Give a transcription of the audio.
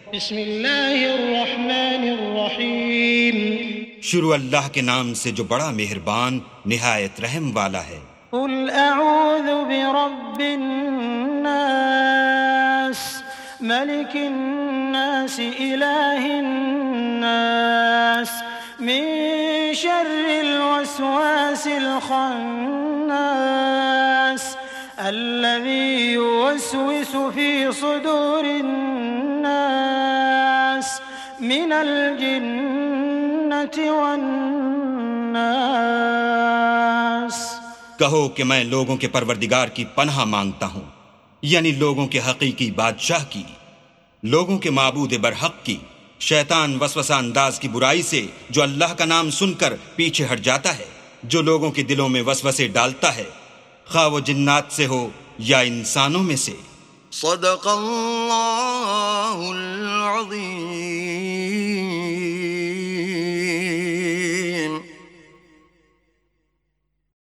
بسم اللہ الرحمن الرحیم شروع اللہ کے نام سے جو بڑا مہربان نہایت رحم والا ہے۔ قل اعوذ برب الناس ملک الناس الہ الناس من شر الوسواس الخناس الذي يوسوس في صدور الناس من الجنة والناس۔ کہو کہ میں لوگوں کے پروردگار کی پناہ مانگتا ہوں، یعنی لوگوں کے حقیقی بادشاہ کی، لوگوں کے معبود برحق کی، شیطان وسوسہ انداز کی برائی سے جو اللہ کا نام سن کر پیچھے ہٹ جاتا ہے، جو لوگوں کے دلوں میں وسوسے ڈالتا ہے، خواہ وہ جنات سے ہو یا انسانوں میں سے۔ صدق اللہ العظیم۔